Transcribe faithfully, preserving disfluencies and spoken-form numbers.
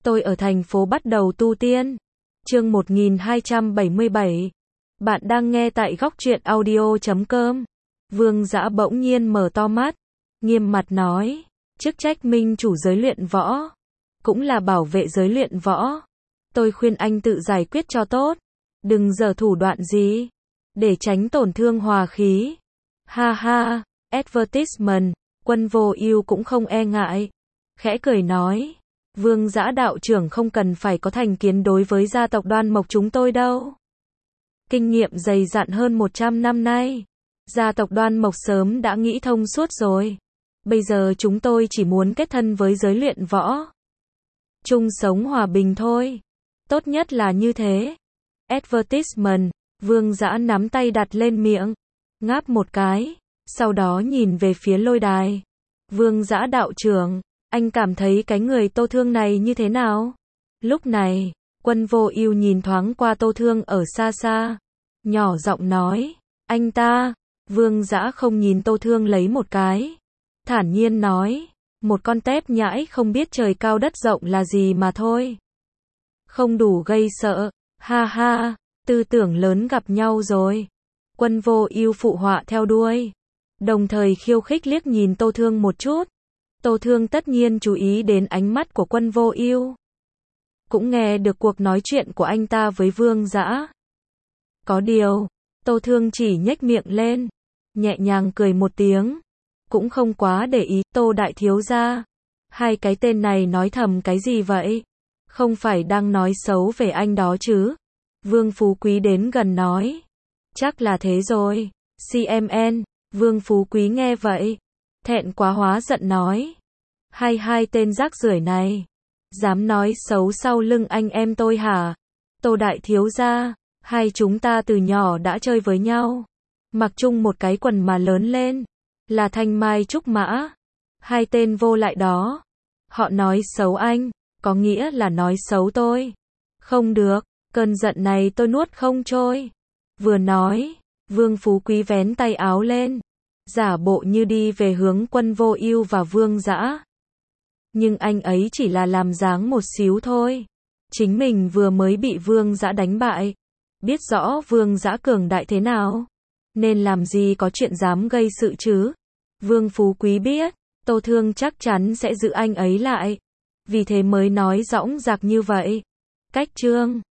Tôi ở thành phố bắt đầu tu tiên. Chương một nghìn hai trăm bảy mươi bảy. Bạn đang nghe tại góc truyện audio chấm com. Vương Dã bỗng nhiên mở to mắt, nghiêm mặt nói, chức trách minh chủ giới luyện võ, cũng là bảo vệ giới luyện võ. Tôi khuyên anh tự giải quyết cho tốt, đừng giở thủ đoạn gì, để tránh tổn thương hòa khí. Ha ha, advertisement, Quân Vô Ưu cũng không e ngại, khẽ cười nói, Vương Dã đạo trưởng không cần phải có thành kiến đối với gia tộc Đoan Mộc chúng tôi đâu. Kinh nghiệm dày dặn hơn một trăm năm nay, gia tộc Đoan Mộc sớm đã nghĩ thông suốt rồi. Bây giờ chúng tôi chỉ muốn kết thân với giới luyện võ, chung sống hòa bình thôi. Tốt nhất là như thế. Advertisement, Vương Dã nắm tay đặt lên miệng, ngáp một cái, sau đó nhìn về phía lôi đài. Vương Dã đạo trưởng, anh cảm thấy cái người Tô Thương này như thế nào? Lúc này, Quân Vô Ưu nhìn thoáng qua Tô Thương ở xa xa, nhỏ giọng nói, anh ta. Vương Dã không nhìn Tô Thương lấy một cái, thản nhiên nói, một con tép nhãi không biết trời cao đất rộng là gì mà thôi. Không đủ gây sợ, ha ha, tư tưởng lớn gặp nhau rồi. Quân Vô Ưu phụ họa theo đuôi, đồng thời khiêu khích liếc nhìn Tô Thương một chút. Tô Thương tất nhiên chú ý đến ánh mắt của Quân Vô Ưu, cũng nghe được cuộc nói chuyện của anh ta với Vương Dã. Có điều, Tô Thương chỉ nhếch miệng lên, nhẹ nhàng cười một tiếng, cũng không quá để ý. Tô đại thiếu gia, hai cái tên này nói thầm cái gì vậy? Không phải đang nói xấu về anh đó chứ? Vương Phú Quý đến gần nói, chắc là thế rồi. xê em en, Vương Phú Quý nghe vậy, thẹn quá hóa giận nói, hai hai tên rác rưởi này, dám nói xấu sau lưng anh em tôi hả? Tô đại thiếu gia, hai chúng ta từ nhỏ đã chơi với nhau, mặc chung một cái quần mà lớn lên, là thanh mai trúc mã. Hai tên vô lại đó, họ nói xấu anh, có nghĩa là nói xấu tôi. Không được, cơn giận này tôi nuốt không trôi. Vừa nói, Vương Phú Quý vén tay áo lên, giả bộ như đi về hướng Quân Vô Ưu và Vương Dã. Nhưng anh ấy chỉ là làm dáng một xíu thôi. Chính mình vừa mới bị Vương Dã đánh bại, biết rõ Vương Dã cường đại thế nào, nên làm gì có chuyện dám gây sự chứ. Vương Phú Quý biết, Tô Thương chắc chắn sẽ giữ anh ấy lại, vì thế mới nói dõng dạc như vậy. Cách chương